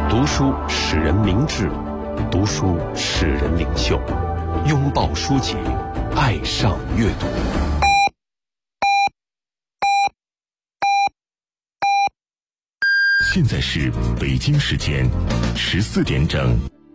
读书使人明智，读书使人领袖。拥抱书籍，爱上阅读。现在是北京时间14点整。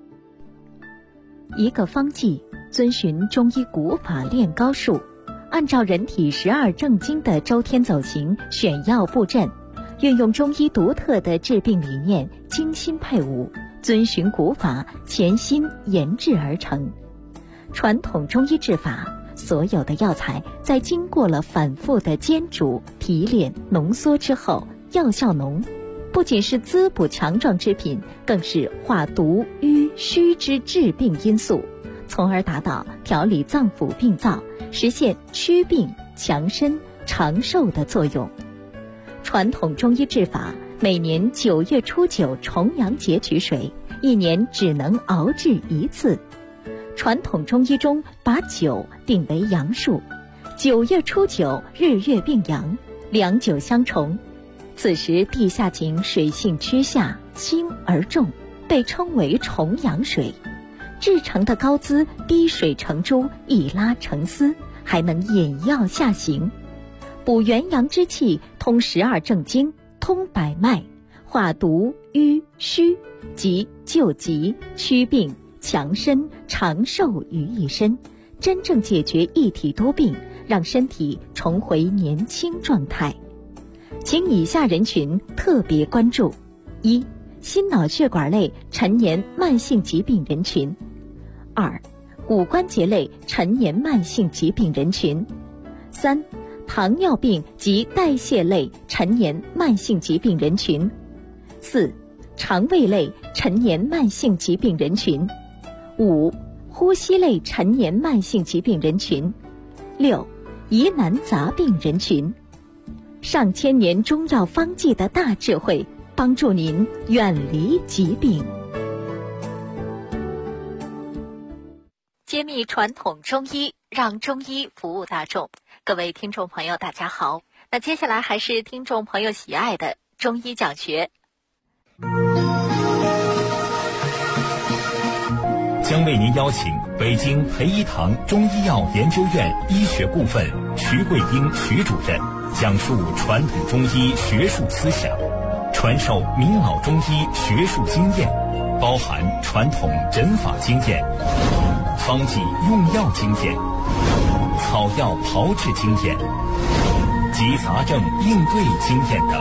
一个方剂遵循中医古法练高术，按照人体12正经的周天走形选药布阵，运用中医独特的治病理念，精心配伍，遵循古法，潜心研制而成。传统中医治法，所有的药材在经过了反复的煎煮、提炼、浓缩之后，药效浓，不仅是滋补强壮之品，更是化毒瘀虚之治病因素，从而达到调理脏腑病灶，实现祛病强身长寿的作用。传统中医治法，每年9月初9重阳节取水，一年只能熬制一次。传统中医中把9定为阳数，9月初9日月并阳，两9相重，此时地下井水性趋下，轻而重，被称为重阳水。制成的膏滋滴水成珠，一拉成丝，还能引药下行，补元阳之气，通12正经，通百脉，化毒瘀虚，即救急祛病强身长寿于一身，真正解决一体多病，让身体重回年轻状态。请以下人群特别关注：一、心脑血管类陈年慢性疾病人群；二、骨关节类陈年慢性疾病人群；三、糖尿病及代谢类陈年慢性疾病人群；四、肠胃类陈年慢性疾病人群；五、呼吸类陈年慢性疾病人群；六、疑难杂病人群。上千年中药方剂的大智慧，帮助您远离疾病。揭秘传统中医，让中医服务大众。各位听众朋友大家好，那接下来还是听众朋友喜爱的中医讲学。 将为您邀请北京培一堂中医药研究院医学部分徐桂英徐主任讲述传统中医学术思想，传授明老中医学术经验，包含传统诊法经验、方剂用药经验、草药炮制经验及杂症应对经验等。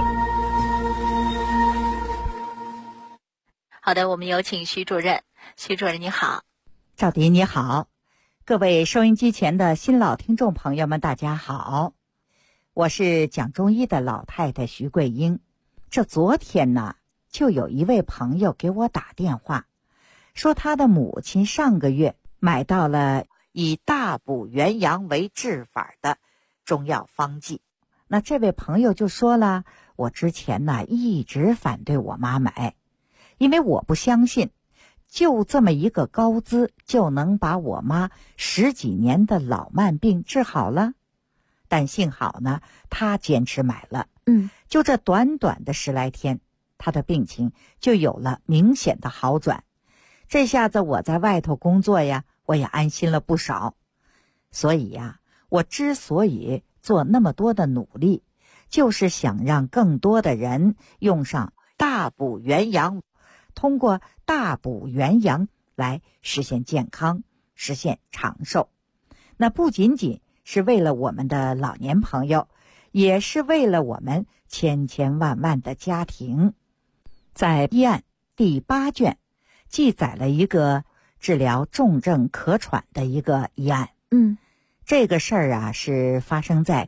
好的，我们有请徐主任。徐主任你好。 赵迪你好，各位收音机前的新老听众朋友们大家好，我是讲中医的老太太徐桂英。这昨天呢，就有一位朋友给我打电话，说他的母亲上个月买到了以大补元阳为治法的中药方剂。那这位朋友就说了，我之前呢一直反对我妈买，因为我不相信就这么一个膏滋就能把我妈10几年的老慢病治好了。但幸好呢，她坚持买了，就这短短的10来天，她的病情就有了明显的好转。这下子我在外头工作呀，我也安心了不少。所以呀，我之所以做那么多的努力，就是想让更多的人用上大补元阳，通过大补元阳来实现健康，实现长寿。那不仅仅是为了我们的老年朋友，也是为了我们千千万万的家庭。在医案第8卷记载了一个治疗重症咳喘的一个医案。这个事儿啊，是发生在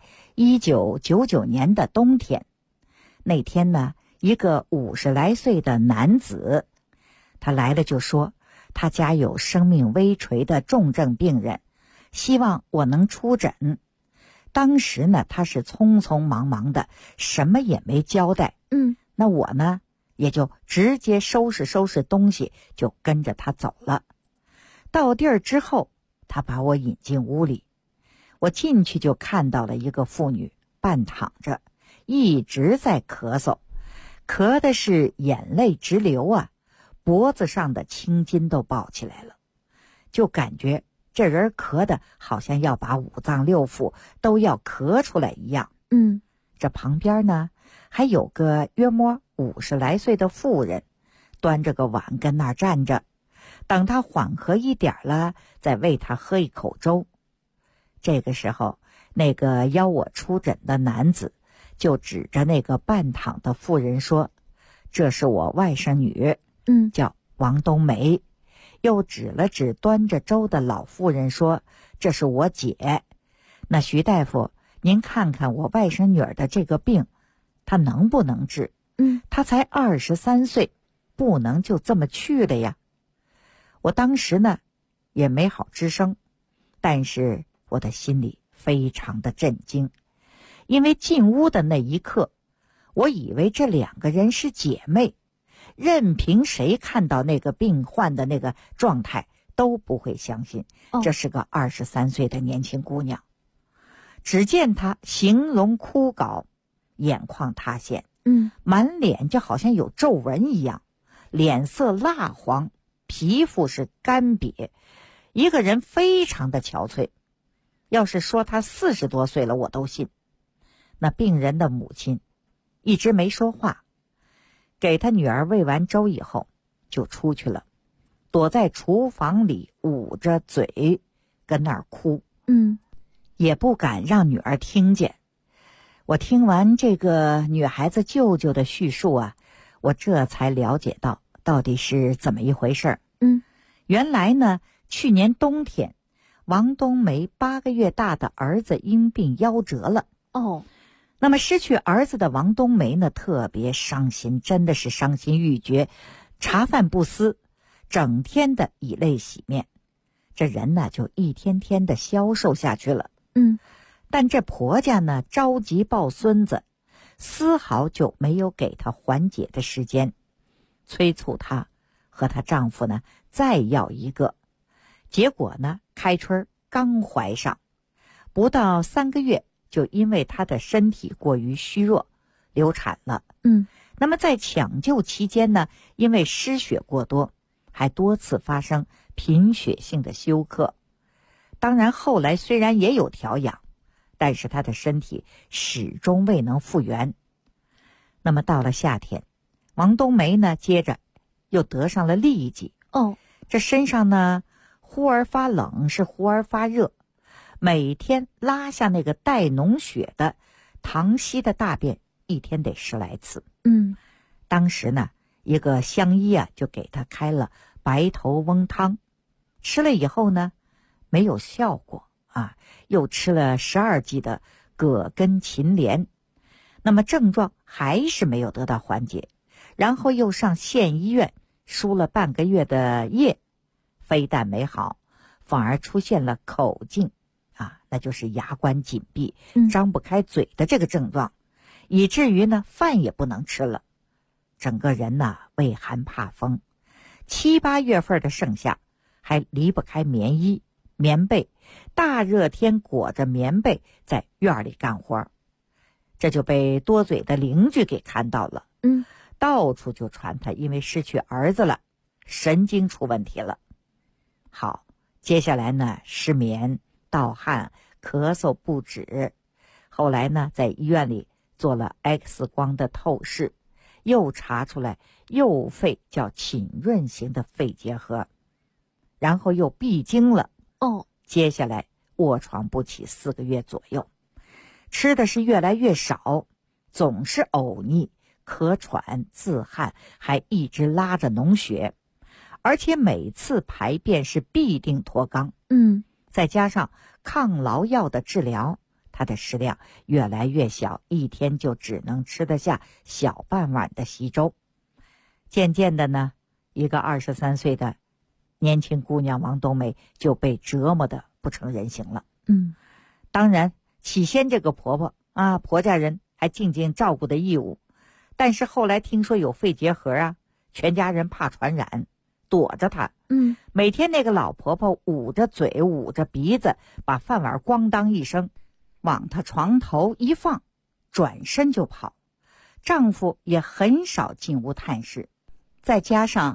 1999年的冬天。那天呢，一个50来岁的男子，他来了就说他家有生命危垂的重症病人，希望我能出诊。当时呢，他是匆匆忙忙的，什么也没交代。那我呢，也就直接收拾收拾东西，就跟着他走了。到地儿之后，他把我引进屋里，我进去就看到了一个妇女半躺着，一直在咳嗽，咳的是眼泪直流啊。 脖子上的青筋都爆起来了，就感觉这人咳的好像要把五脏六腑都要咳出来一样。这旁边呢还有个约摸50来岁的妇人，端着个碗跟那儿站着，等他缓和一点了再喂他喝一口粥。这个时候，那个邀我出诊的男子就指着那个半躺的妇人说，这是我外甥女，叫王冬梅。又指了指端着粥的老妇人说，这是我姐。那徐大夫，您看看我外甥女儿的这个病，她能不能治？她才23岁，不能就这么去了呀。我当时呢也没好吱声，但是我的心里非常的震惊，因为进屋的那一刻，我以为这2个人是姐妹，任凭谁看到那个病患的那个状态都不会相信这是个23岁的年轻姑娘。只见她形容枯槁，眼眶塌陷，满脸就好像有皱纹一样，脸色蜡黄，皮肤是干瘪，一个人非常的憔悴。要是说她40多岁了我都信。那病人的母亲一直没说话，给他女儿喂完粥以后就出去了，躲在厨房里捂着嘴跟那儿哭，也不敢让女儿听见。我听完这个女孩子舅舅的叙述啊，我这才了解到底是怎么一回事。原来呢，去年冬天王冬梅8个月大的儿子因病夭折了。那么失去儿子的王冬梅呢，特别伤心，真的是伤心欲绝，茶饭不思，整天的以泪洗面，这人呢就一天天的消瘦下去了。但这婆家呢着急抱孙子，丝毫就没有给她缓解的时间，催促她和她丈夫呢再要一个。结果呢，开春刚怀上，不到3个月就因为她的身体过于虚弱流产了。那么在抢救期间呢，因为失血过多，还多次发生贫血性的休克。当然后来虽然也有调养，但是她的身体始终未能复原。那么到了夏天，王冬梅呢接着又得上了痢疾。这身上呢忽而发冷，是忽而发热，每天拉下那个带脓血的溏稀的大便，一天得10来次。当时呢，一个乡医啊就给他开了白头翁汤，吃了以后呢没有效果啊，又吃了12剂的葛根芩连，那么症状还是没有得到缓解，然后又上县医院输了半个月的液，非但没好，反而出现了口痉啊，那就是牙关紧闭，张不开嘴的这个症状，以至于呢饭也不能吃了，整个人呢畏寒怕风。7、8月份的盛夏还离不开棉衣棉被，大热天裹着棉被在院里干活，这就被多嘴的邻居给看到了。到处就传他因为失去儿子了，神经出问题了。好，接下来呢失眠盗汗咳嗽不止，后来呢在医院里做了 X 光的透视，又查出来右肺叫浸润型的肺结核，然后又闭经了。接下来卧床不起4个月左右，吃的是越来越少，总是呕逆咳喘自汗，还一直拉着脓血，而且每次排便是必定脱肛。再加上抗痨药的治疗，他的食量越来越小，一天就只能吃得下小半碗的稀粥。渐渐的呢，一个23岁的年轻姑娘王冬梅就被折磨得不成人形了。当然起先这个婆婆啊，婆家人还尽尽照顾的义务，但是后来听说有肺结核啊，全家人怕传染，躲着她。每天那个老婆婆捂着嘴捂着鼻子，把饭碗咣当一声往她床头一放，转身就跑。丈夫也很少进屋探视，再加上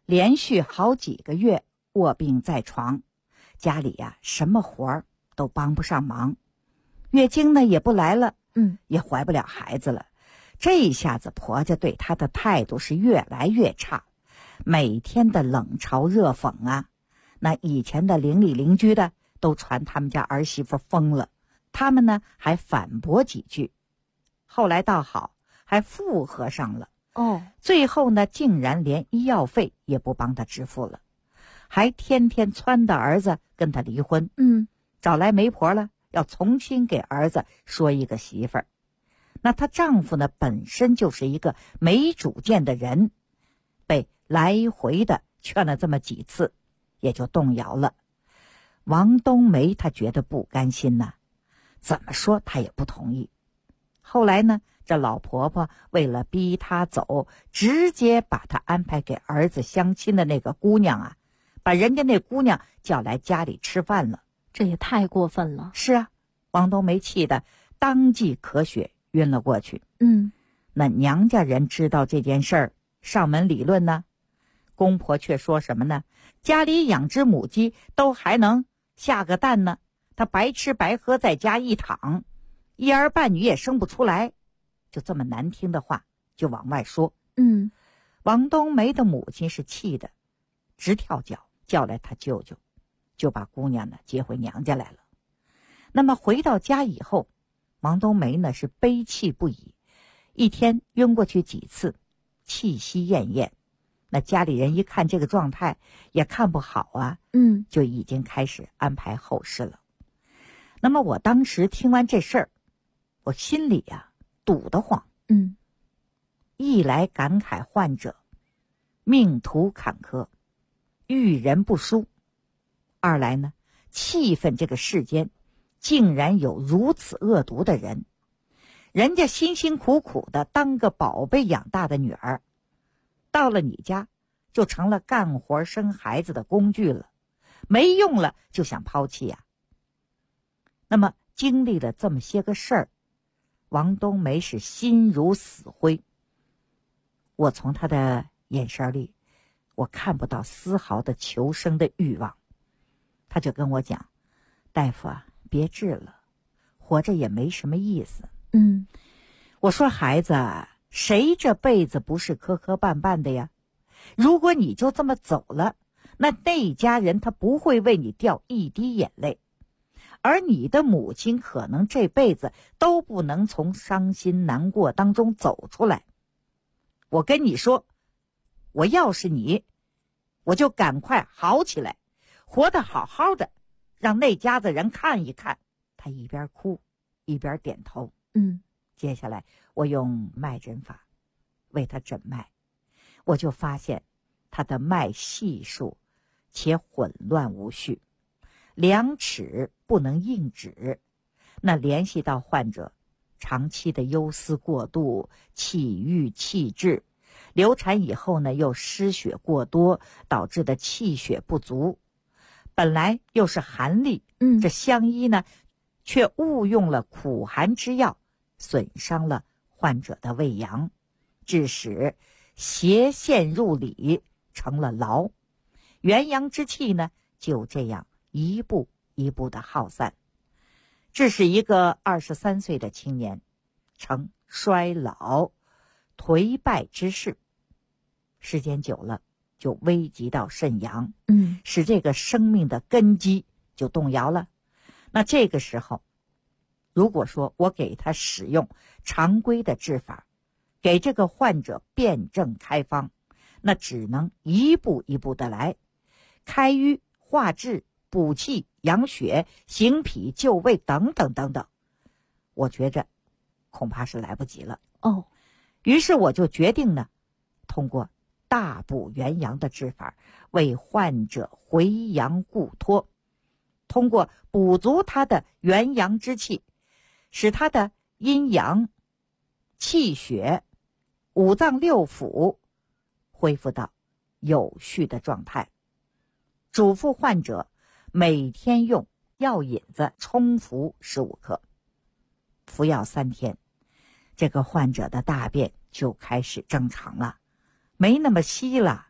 连续好几个月卧病在床，家里呀什么活儿都帮不上忙，月经呢也不来了，也怀不了孩子了。这一下子婆家对她的态度是越来越差，每天的冷嘲热讽啊，那以前的邻里邻居的都传他们家儿媳妇疯了，他们呢还反驳几句，后来倒好，还复合上了。最后呢竟然连医药费也不帮他支付了，还天天撺掇儿子跟他离婚，找来媒婆了，要重新给儿子说一个媳妇儿。那她丈夫呢本身就是一个没主见的人，被来回的劝了这么几次，也就动摇了。王冬梅她觉得不甘心呐，怎么说她也不同意。后来呢，这老婆婆为了逼她走，直接把她安排给儿子相亲的那个姑娘啊，把人家那姑娘叫来家里吃饭了。 这也太过分了。 是啊，王冬梅气得当即咳血晕了过去。那娘家人知道这件事儿，上门理论呢，公婆却说什么呢？家里养只母鸡都还能下个蛋呢，她白吃白喝在家一躺，一儿半女也生不出来，就这么难听的话就往外说。王冬梅的母亲是气的直跳脚，叫来她舅舅，就把姑娘呢接回娘家来了。那么回到家以后，王冬梅呢是悲泣不已，一天晕过去几次，气息奄奄。那家里人一看这个状态也看不好啊，就已经开始安排后事了。那么我当时听完这事儿，我心里啊堵得慌。一来感慨患者命途坎坷，遇人不淑；二来呢，气愤这个世间竟然有如此恶毒的人。人家辛辛苦苦的当个宝贝养大的女儿，到了你家就成了干活生孩子的工具了，没用了就想抛弃呀。那么经历了这么些个事儿，王冬梅是心如死灰。我从她的眼神里，我看不到丝毫的求生的欲望。她就跟我讲，大夫啊，别治了，活着也没什么意思。我说孩子，谁这辈子不是磕磕绊绊的呀？如果你就这么走了，那家人他不会为你掉一滴眼泪，而你的母亲可能这辈子都不能从伤心难过当中走出来。我跟你说，我要是你，我就赶快好起来，活得好好的，让那家子人看一看。他一边哭一边点头。接下来我用脉诊法为他诊脉，我就发现他的脉细数且混乱无序，量尺不能硬指，那联系到患者长期的忧思过度，气郁气滞，流产以后呢又失血过多，导致的气血不足。本来又是寒历，这乡医呢却误用了苦寒之药，损伤了患者的胃阳，致使邪陷入里，成了痨。元阳之气呢就这样一步一步的耗散，致使一个23岁的青年呈衰老颓败之势，时间久了就危及到肾阳，使这个生命的根基就动摇了。那这个时候，如果说我给他使用常规的治法，给这个患者辩证开方，那只能一步一步的来，开瘀化滞补气养血行脾救胃等等等等，我觉着恐怕是来不及了。于是我就决定呢，通过大补元阳的治法，为患者回阳固脱，通过补足他的元阳之气，使他的阴阳气血五脏六腑恢复到有序的状态。嘱咐患者每天用药引子冲服15克，服药3天，这个患者的大便就开始正常了，没那么稀了，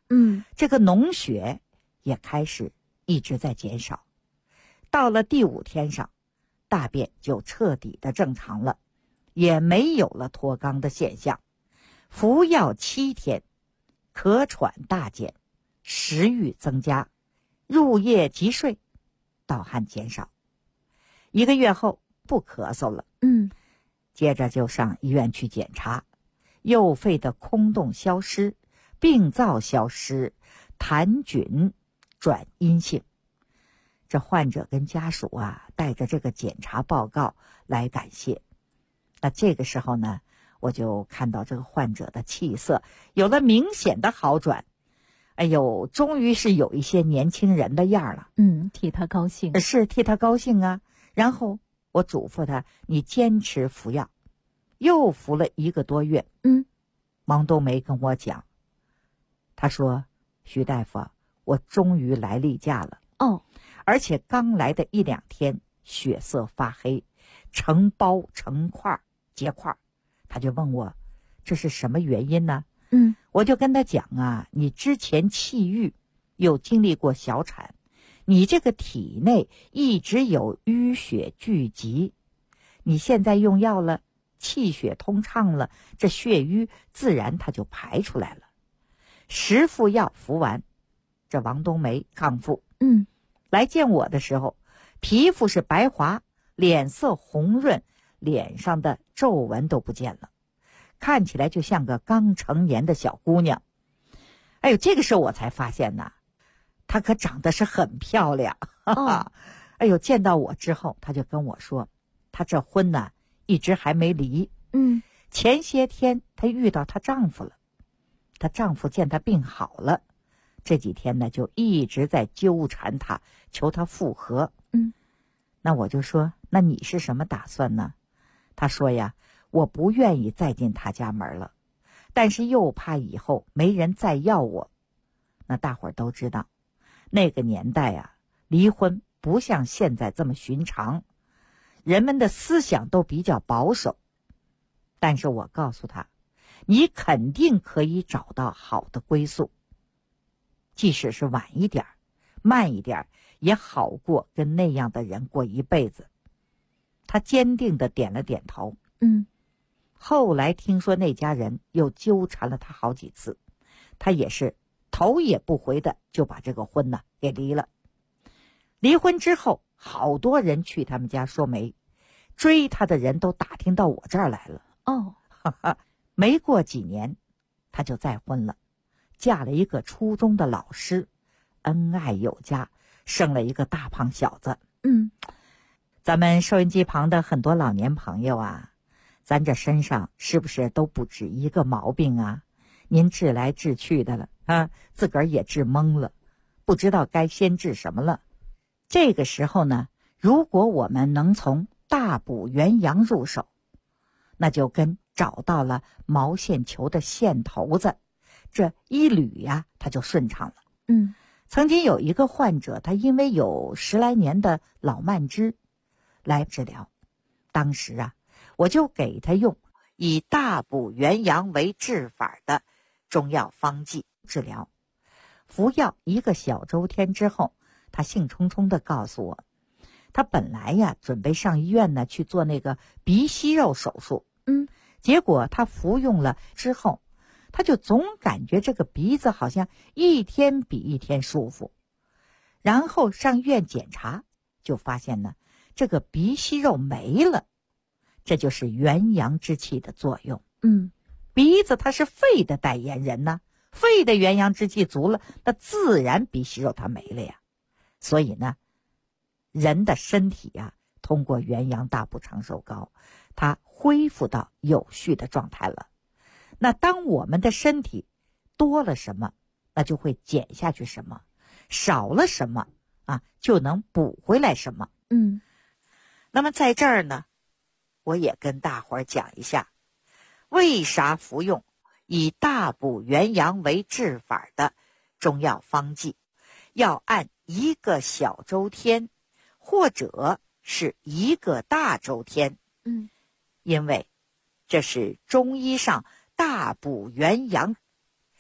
这个脓血也开始一直在减少。到了第5天上，大便就彻底的正常了，也没有了脱肛的现象。服药7天，咳喘大减，食欲增加，入夜即睡，盗汗减少。1个月后不咳嗽了，接着就上医院去检查，右肺的空洞消失，病灶消失，痰菌转阴性。这患者跟家属带着这个检查报告来感谢。那这个时候呢，我就看到这个患者的气色有了明显的好转。哎呦，终于是有一些年轻人的样了。 替他高兴。 是替他高兴啊。然后我嘱咐他，你坚持服药。又服了1个多月。王冬梅跟我讲，他说，徐大夫，我终于来例假了。而且刚来的1、2天，血色发黑，成包成块结块。他就问我，这是什么原因呢？我就跟他讲你之前气郁，又经历过小产，你这个体内一直有淤血聚集，你现在用药了，气血通畅了，这血瘀自然它就排出来了。10副药服完，这王冬梅康复。来见我的时候，皮肤是白滑，脸色红润，脸上的皱纹都不见了，看起来就像个刚成年的小姑娘。哎呦，这个时候我才发现她可长得是很漂亮。哎呦，见到我之后，她就跟我说，她这婚一直还没离。前些天她遇到她丈夫了，她丈夫见她病好了，这几天呢就一直在纠缠她，求她复合。那我就说，那你是什么打算呢？她说呀，我不愿意再进她家门了，但是又怕以后没人再要我。那大伙儿都知道，那个年代离婚不像现在这么寻常，人们的思想都比较保守。但是我告诉她，你肯定可以找到好的归宿，即使是晚一点慢一点，也好过跟那样的人过一辈子。她坚定地点了点头。后来听说那家人又纠缠了她好几次，她也是头也不回的就把这个婚给离了。离婚之后，好多人去他们家说媒，追她的人都打听到我这儿来了。没过几年，她就再婚了，嫁了一个初中的老师，恩爱有加，生了一个大胖小子。咱们收音机旁的很多老年朋友咱这身上是不是都不止一个毛病您治来治去的了自个儿也治懵了，不知道该先治什么了。这个时候呢，如果我们能从大补元阳入手，那就跟找到了毛线球的线头子，这一捋它就顺畅了。曾经有一个患者，他因为有10来年的老慢支来治疗，当时我就给他用以大补元阳为治法的中药方剂治疗。服药1个小周天之后，他兴冲冲地告诉我，他本来准备上医院去做那个鼻息肉手术。结果他服用了之后，他就总感觉这个鼻子好像一天比一天舒服。然后上医院检查，就发现这个鼻息肉没了。这就是元阳之气的作用。鼻子它是肺的代言人肺的元阳之气足了，那自然鼻息肉它没了呀。所以人的身体通过元阳大补长寿膏，它恢复到有序的状态了。那当我们的身体多了什么，那就会减下去什么，少了什么就能补回来什么。那么在这儿呢，我也跟大伙儿讲一下，为啥服用以大补元阳为治法的中药方剂要按1个小周天，或者是1个大周天。因为这是中医上大补元阳。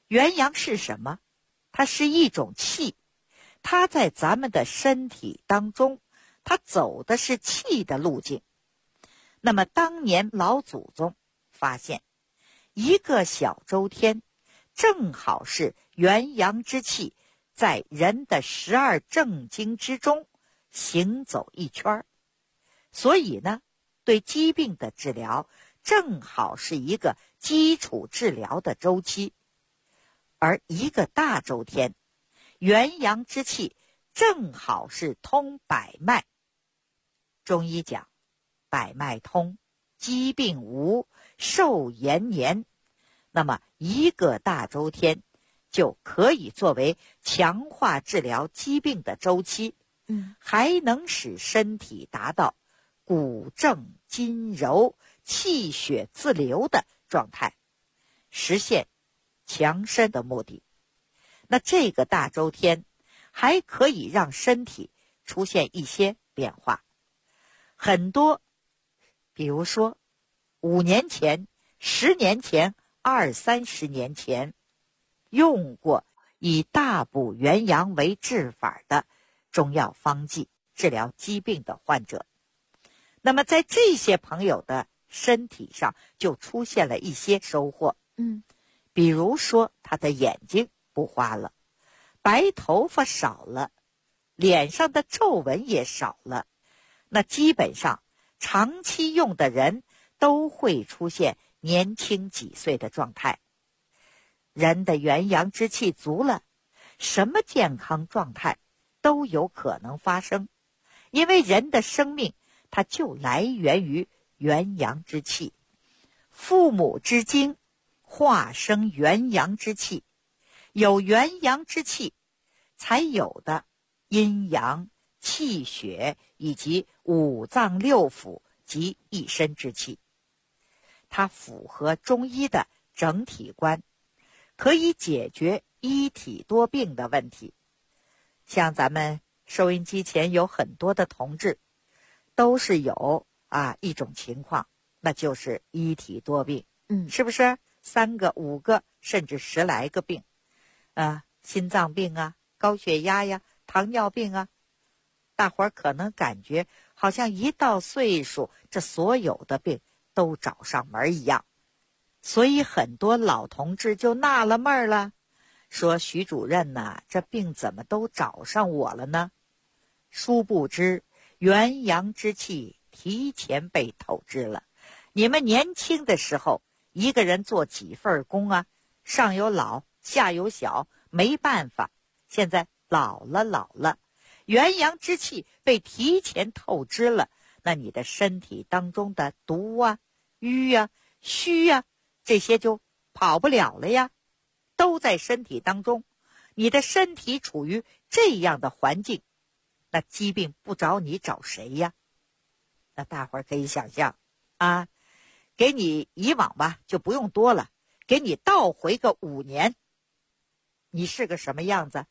元阳是什么？它是一种气，它在咱们的身体当中，它走的是气的路径。那么当年老祖宗发现，一个小周天正好是元阳之气在人的12正经之中行走一圈，所以呢，对疾病的治疗正好是一个基础治疗的周期。而一个大周天，元阳之气正好是通百脉。中医讲，百脉通，疾病无，寿延年。那么一个大周天就可以作为强化治疗疾病的周期，还能使身体达到骨正筋柔、气血自流的状态，实现强身的目的。那这个大周天还可以让身体出现一些变化，很多，比如说5年前、10年前、20-30年前用过以大补元阳为治法的中药方剂治疗疾病的患者，那么在这些朋友的身体上就出现了一些收获。比如说他的眼睛不花了，白头发少了，脸上的皱纹也少了。那基本上长期用的人都会出现年轻几岁的状态。人的元阳之气足了，什么健康状态都有可能发生，因为人的生命它就来源于元阳之气。父母之精化生元阳之气，有元阳之气才有的阴阳、气血以及五脏六腑及一身之气。它符合中医的整体观，可以解决一体多病的问题。像咱们收音机前有很多的同志都是有一种情况，那就是一体多病，是不是？3个、5个甚至10来个病，心脏病啊，高血压呀，糖尿病啊，大伙儿可能感觉好像一到岁数，这所有的病都找上门一样。所以很多老同志就纳了闷了，说徐主任呐，这病怎么都找上我了呢？殊不知元阳之气提前被透支了。你们年轻的时候，一个人做几份工啊，上有老下有小，没办法。现在老了，元阳之气被提前透支了，那你的身体当中的毒啊、瘀啊、虚啊，这些就跑不了了呀，都在身体当中。你的身体处于这样的环境，那疾病不找你找谁呀？那大伙儿可以想象给你以往吧就不用多了，给你倒回个5年，你是个什么样子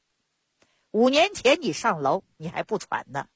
？5年前你上楼你还不喘呢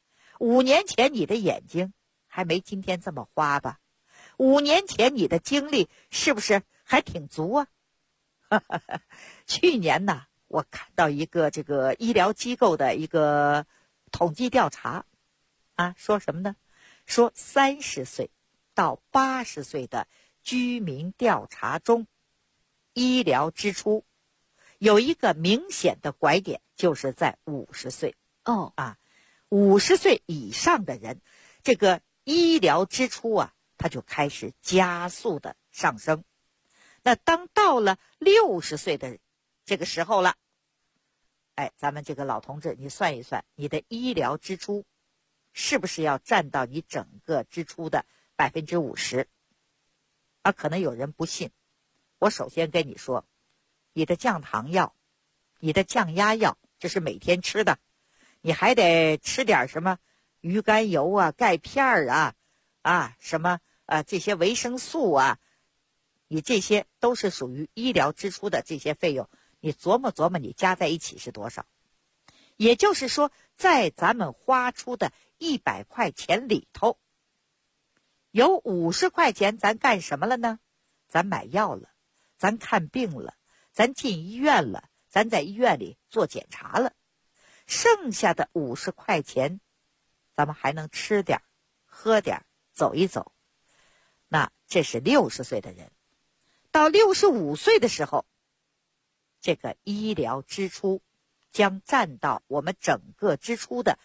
，5年前你的眼睛还没今天这么花吧，5年前你的精力是不是还挺足啊？去年呢，我看到一个这个医疗机构的一个统计调查说什么呢？说30岁到80岁的居民调查中，医疗支出有一个明显的拐点，就是在50岁。50岁以上的人，这个医疗支出它就开始加速的上升。那当到了60岁的这个时候了，咱们这个老同志，你算一算，你的医疗支出是不是要占到你整个支出的50%？可能有人不信，我首先跟你说，你的降糖药、你的降压药，这是每天吃的，你还得吃点什么鱼肝油啊、钙片什么这些维生素你这些都是属于医疗支出的这些费用，你琢磨琢磨，你加在一起是多少？也就是说，在咱们花出的100块钱里头，有50块钱咱干什么了呢？咱买药了，咱看病了， 咱进医院了，咱在医院里做检查了，剩下的50块钱，咱们还能吃点喝点走一走。那这是60岁的人。到65岁的时候，这个医疗支出将占到我们整个支出的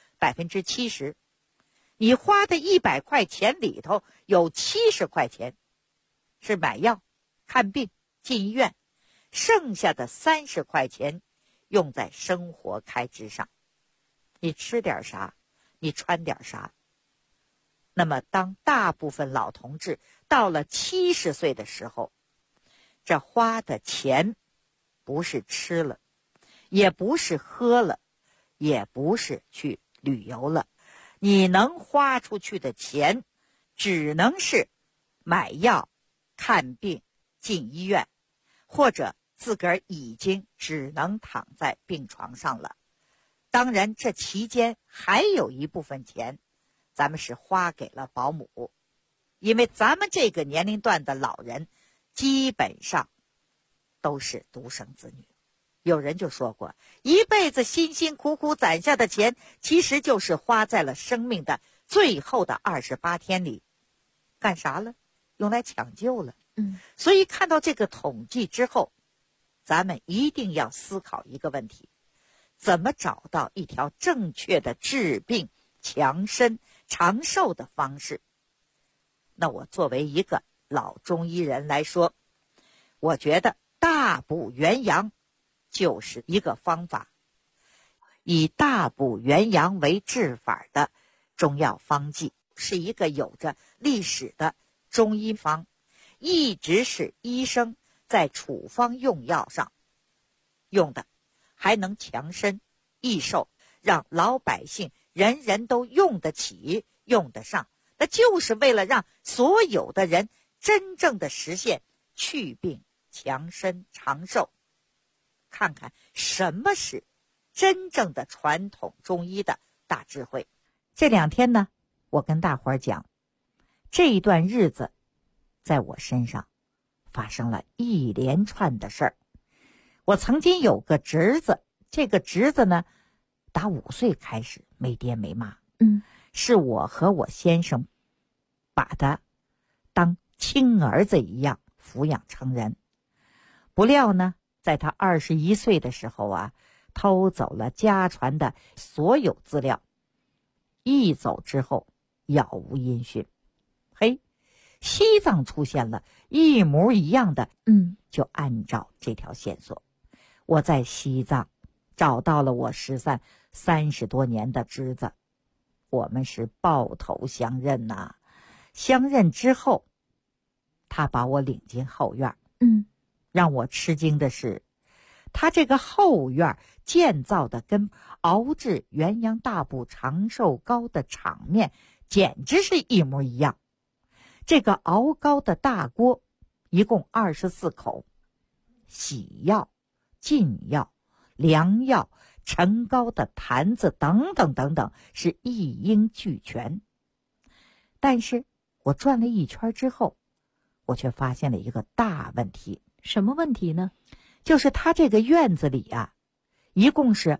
70%。你花的100块钱里头有70块钱是买药、看病、进医院，剩下的30块钱用在生活开支上。你吃点啥，你穿点啥。那么当大部分老同志到了70岁的时候，这花的钱不是吃了，也不是喝了，也不是去旅游了，你能花出去的钱只能是买药、看病、进医院，或者自个儿已经只能躺在病床上了。当然这期间还有一部分钱咱们是花给了保姆，因为咱们这个年龄段的老人基本上都是独生子女。有人就说过，一辈子辛辛苦苦攒下的钱，其实就是花在了生命的最后的28天里。干啥了？用来抢救了。所以看到这个统计之后，咱们一定要思考一个问题，怎么找到一条正确的治病、强身、长寿的方式。那我作为一个老中医人来说，我觉得大补元阳就是一个方法。以大补元阳为治法的中药方剂是一个有着历史的中医方，一直是医生在处方用药上用的，还能强身益寿，让老百姓人人都用得起用得上，那就是为了让所有的人真正的实现去病强身长寿。看看什么是真正的传统中医的大智慧。这2天呢，我跟大伙儿讲，这一段日子在我身上发生了一连串的事儿。我曾经有个侄子，这个侄子呢打5岁开始没爹没妈，是我和我先生把他当亲儿子一样抚养成人。不料呢，在他21岁的时候啊，偷走了家传的所有资料，一走之后杳无音讯。西藏出现了一模一样的，就按照这条线索，我在西藏找到了我失散30多年的侄子，我们是抱头相认呐。相认之后，他把我领进后院，让我吃惊的是，他这个后院建造的跟熬制元阳大补长寿膏的场面简直是一模一样。这个熬膏的大锅一共24口，洗药、进药、凉药、陈膏的坛子等等等等，是一应俱全。但是我转了一圈之后，我却发现了一个大问题。 什么问题呢？ 就是他这个院子里啊，一共是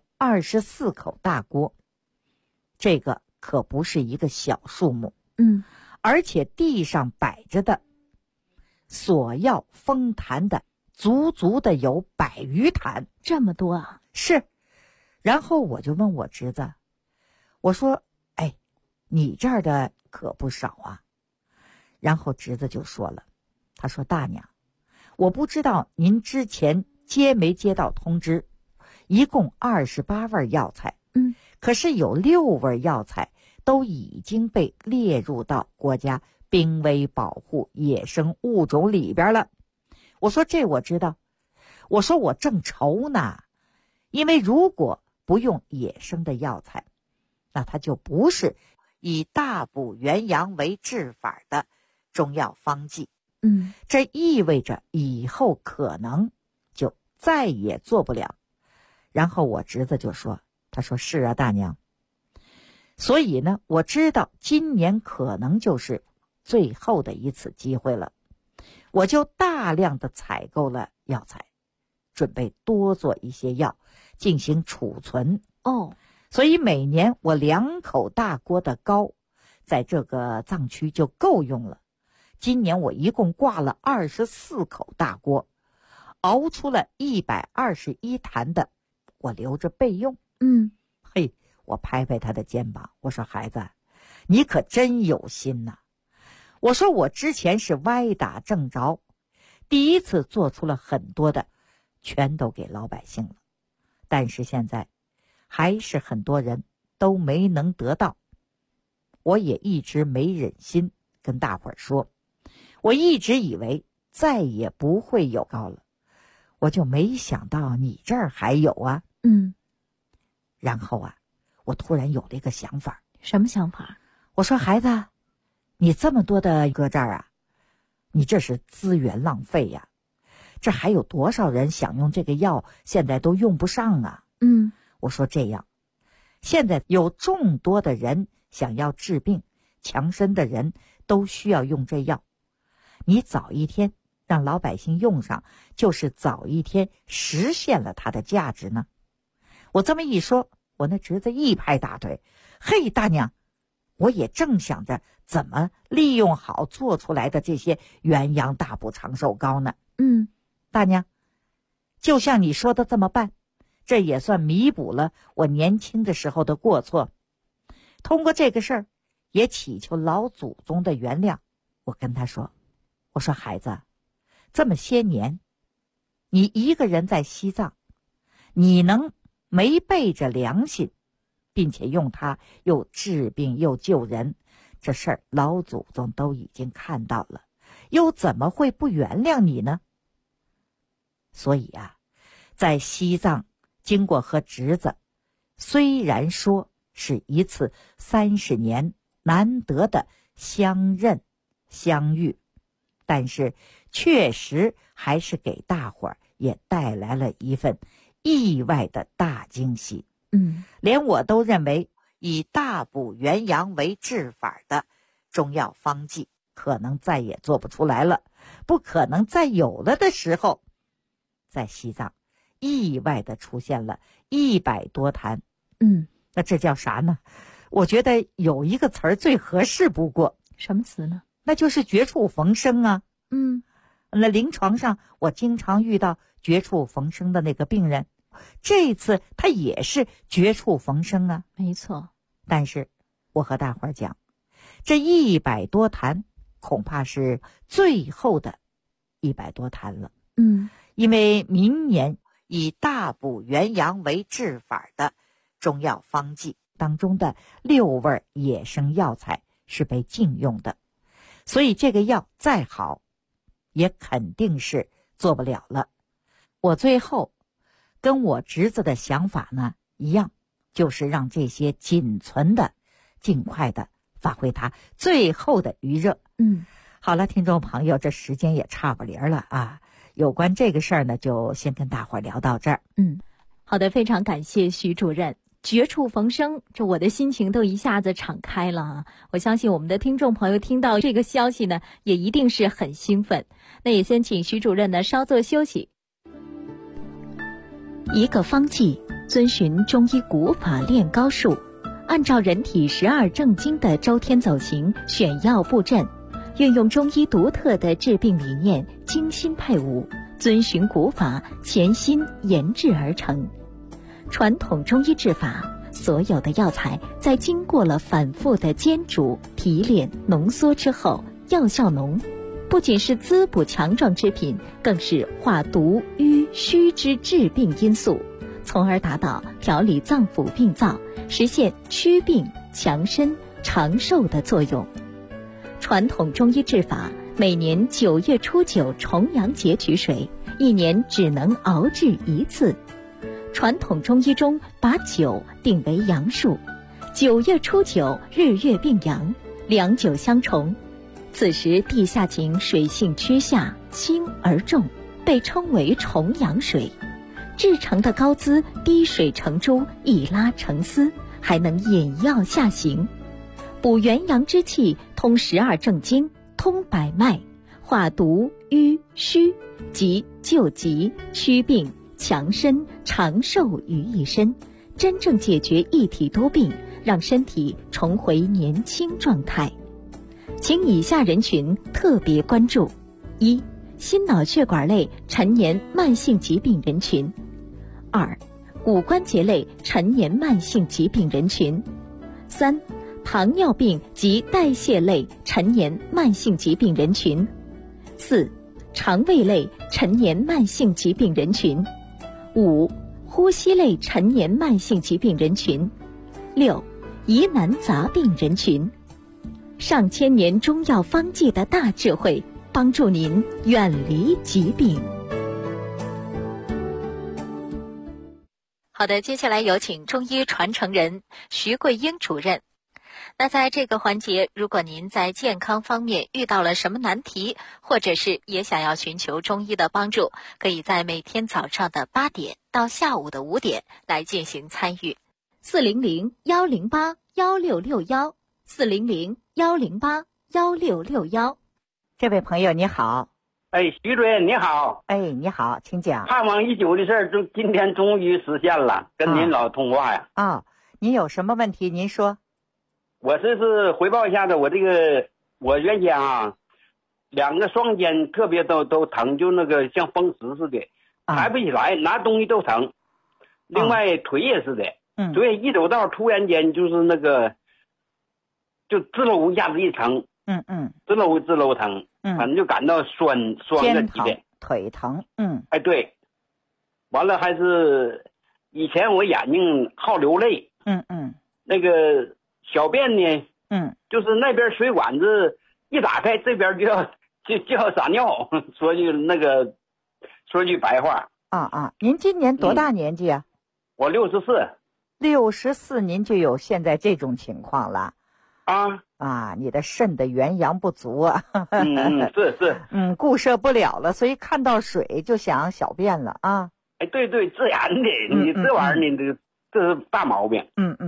24口大锅，这个可不是一个小数目。而且地上摆着的索要封坛的足足的有100余坛。 这么多啊？ 是。然后我就问我侄子，我说你这儿的可不少啊。然后侄子就说了，他说大娘，我不知道您之前接没接到通知，一共28味药材，可是有6味药材都已经被列入到国家濒危保护野生物种里边了。我说这我知道，我说我正愁呢，因为如果不用野生的药材，那它就不是以大补元阳为治法的中药方剂。这意味着以后可能就再也做不了。然后我侄子就说，他说是啊大娘，所以呢，我知道今年可能就是最后的一次机会了，我就大量的采购了药材， 准备多做一些药进行储存。所以每年我2口大锅的膏在这个藏区就够用了。今年我一共挂了24口大锅，熬出了121坛的，我留着备用。我拍拍他的肩膀，我说孩子，你可真有心呐。我说我之前是歪打正着，第一次做出了很多的，全都给老百姓了，但是现在还是很多人都没能得到。我也一直没忍心跟大伙儿说，我一直以为再也不会有膏了，我就没想到你这儿还有啊。然后啊，我突然有了一个想法。 什么想法？ 我说孩子，你这么多的搁这儿啊，你这是资源浪费呀，这还有多少人想用这个药，现在都用不上啊。我说这样，现在有众多的人想要治病强身的人都需要用这药，你早一天让老百姓用上，就是早一天实现了它的价值呢。我这么一说，我那侄子一拍大腿，嘿，大娘，我也正想着怎么利用好做出来的这些元阳大补长寿膏呢。大娘，就像你说的这么办，这也算弥补了我年轻的时候的过错。通过这个事儿，也祈求老祖宗的原谅。我跟他说，我说孩子，这么些年，你一个人在西藏，你能没背着良心，并且用它又治病又救人，这事儿老祖宗都已经看到了，又怎么会不原谅你呢？所以啊，在西藏经过和侄子虽然说是一次30年难得的相认相遇，但是确实还是给大伙儿也带来了一份意外的大惊喜。连我都认为以大补元阳为治法的中药方剂可能再也做不出来了，不可能再有了的时候，在西藏意外的出现了100多坛。那这叫啥呢？我觉得有一个词儿最合适不过。 什么词呢？ 那就是绝处逢生啊。那临床上我经常遇到绝处逢生的那个病人，这次他也是绝处逢生啊。 没错。 但是我和大伙儿讲，这100多坛恐怕是最后的100多坛了。因为明年以大补元阳为治法的中药方剂当中的6味野生药材是被禁用的，所以这个药再好也肯定是做不了了。我最后跟我侄子的想法呢一样，就是让这些仅存的尽快的发挥它最后的余热。好了，听众朋友，这时间也差不离了啊。有关这个事儿呢，就先跟大伙儿聊到这儿。 好的，非常感谢徐主任。绝处逢生，这我的心情都一下子敞开了啊！我相信我们的听众朋友听到这个消息呢，也一定是很兴奋。那也先请徐主任呢稍作休息。一个方剂遵循中医古法炼膏术，按照人体12正经的周天走形选药布阵，运用中医独特的治病理念，精心配伍，遵循古法，潜心研制而成。传统中医治法，所有的药材在经过了反复的煎煮、提炼、浓缩之后，药效浓，不仅是滋补强壮之品，更是化毒瘀虚之治病因素，从而达到调理脏腑病灶，实现祛病强身长寿的作用。传统中医治法，每年9月初9重阳节取水，一年只能熬制一次。传统中医中把9定为阳数，9月初9日月并阳，两9相重，此时地下井水性趋下，轻而重，被称为重阳水。制成的膏滋滴水成珠，一拉成丝，还能引药下行，补元阳之气，通12正经，通百脉，化毒瘀虚，即救急祛病强身长寿于一身，真正解决一体多病，让身体重回年轻状态。请以下人群特别关注：一、心脑血管类陈年慢性疾病人群；二、骨关节类陈年慢性疾病人群；三、糖尿病及代谢类陈年慢性疾病人群；四、肠胃类陈年慢性疾病人群；五、呼吸类陈年慢性疾病人群；六、疑难杂病人群。上千年中药方剂的大智慧，帮助您远离疾病。好的，接下来有请中医传承人徐桂英主任。那在这个环节，如果您在健康方面遇到了什么难题，或者是也想要寻求中医的帮助，可以在每天早上的8点到下午的5点来进行参与。400-108-1661，400-108-1661。 这位朋友你好。 徐主任你好。 你好，请讲。 盼望已久的事儿，今天终于实现了，跟您老通话呀。 您有什么问题您说。 我这是汇报一下子，我原先两个双肩特别都疼，就那个像风石似的，抬不起来，拿东西都疼。另外腿也是的，腿一走道突然间就是那个就滋溜一下子一疼，滋溜疼，反正就感到酸的疾病， 腿疼， 对，完了还是以前我眼睛好流泪，那个小便呢，就是那边水管子一打开，这边就要撒尿，说句白话。 您今年多大年纪啊？ 我64。 64，您就有现在这种情况了。你的肾的元阳不足啊。 是。 固摄不了了，所以看到水就想小便了啊。 对，自然的，你这玩意儿你这是大毛病。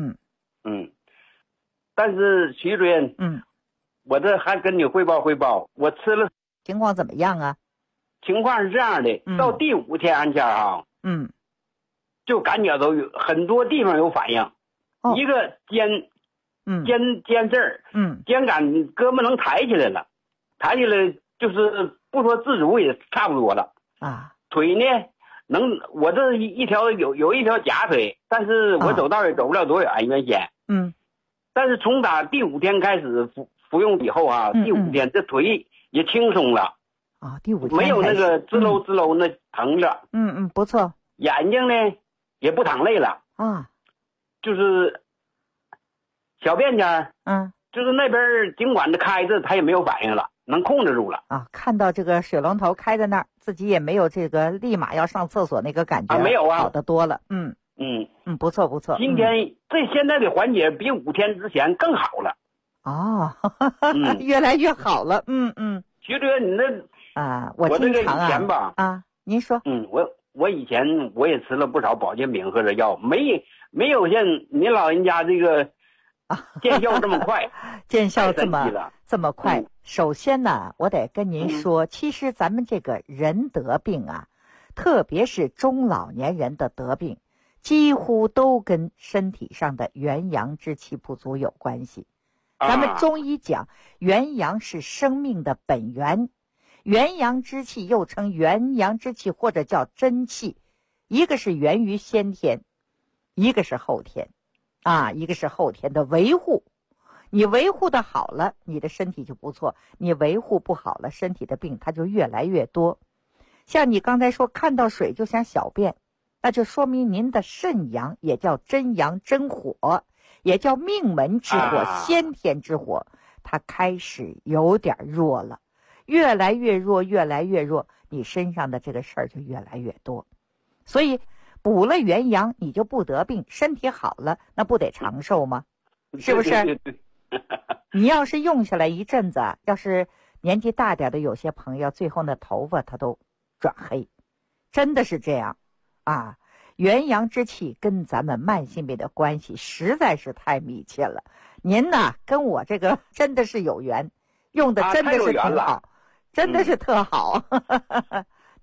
但是徐主任，我这还跟你汇报，我吃了。 情况怎么样啊？ 情况是这样的，到第5天安前就感觉到有很多地方有反应，一个肩这儿，肩杆胳膊能抬起来了，就是不说自如也差不多了。腿呢，我这一条有一条假腿，但是我走道也走不了多远，原先。但是从打第5天开始服用以后第5天这腿也轻松了。 第5天没有那个滋溜那疼着。 不错。 眼睛呢也不淌泪了。就是小便间，就是那边尽管它开着，它也没有反应了，能控制住了。看到这个水龙头开在那儿，自己也没有这个立马要上厕所那个感觉。没有好得多了。不错。今天现在的缓解比5天之前更好了。越来越好了。徐主任，你我这个以前吧，您说。我以前我也吃了不少保健品或者药，没有像您老人家这个见效这么快。见效这么快。首先呢，我得跟您说，其实咱们这个人得病特别是中老年人的得病，几乎都跟身体上的元阳之气不足有关系。咱们中医讲，元阳是生命的本源，元阳之气又称元阳之气或者叫真气，一个是源于先天，一个是后天，一个是后天的维护。你维护的好了，你的身体就不错；你维护不好了，身体的病它就越来越多。像你刚才说看到水就想小便，那就说明您的肾阳也叫真阳真火，也叫命门之火，先天之火，它开始有点弱了，越来越弱，你身上的这个事儿就越来越多。所以补了元阳，你就不得病，身体好了，那不得长寿吗？是不是？你要是用下来一阵子，要是年纪大点的有些朋友，最后那头发他都转黑，真的是这样元阳之气跟咱们慢性病的关系实在是太密切了。您呢，跟我这个真的是有缘，用的真的是挺好，真的是特好。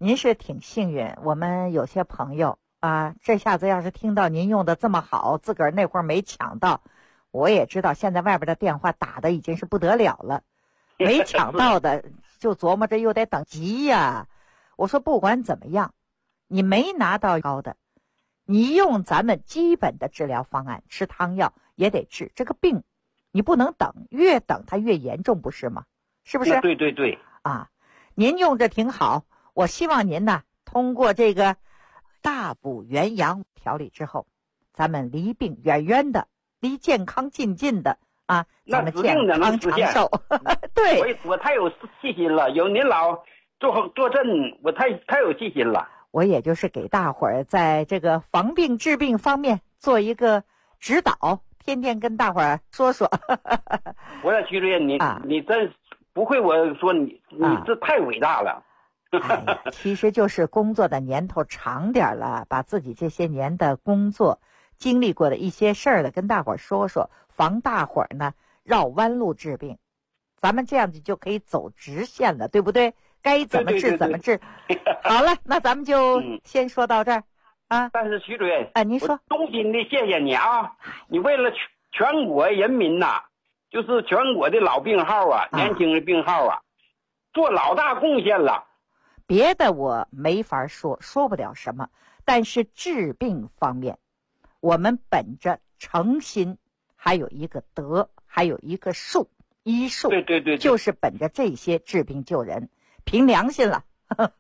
您是挺幸运，我们有些朋友啊，这下子要是听到您用的这么好，自个儿那会儿没抢到，我也知道现在外边的电话打的已经是不得了了，没抢到的就琢磨着又得等急呀。我说不管怎么样，你没拿到高的，你用咱们基本的治疗方案，吃汤药也得治这个病，你不能等，越等它越严重，不是吗？是不是？ 对对对。 啊，您用着挺好，我希望您呢，通过这个大补元阳调理之后，咱们离病远远的，离健康近近的啊，咱们健康长寿。对， 我太有信心了，有您老坐镇，我太有信心了。 我也就是给大伙儿在这个防病治病方面做一个指导，天天跟大伙儿说说。 我说徐主任，你真不会，我说你这太伟大了。 哎呀，其实就是工作的年头长点了，把自己这些年的工作经历过的一些事儿的跟大伙儿说说，防大伙儿呢绕弯路治病。咱们这样子就可以走直线了，对不对？该怎么治怎么治。好了，那咱们就先说到这儿啊。 但是徐主任， 您说， 我衷心的谢谢你啊！你为了全国人民呐，就是全国的老病号啊，年轻的病号啊，做老大贡献了。 别的我没法说不了什么，但是治病方面，我们本着诚心，还有一个德，还有一个术，医术， 对， 就是本着这些治病救人，凭良心了。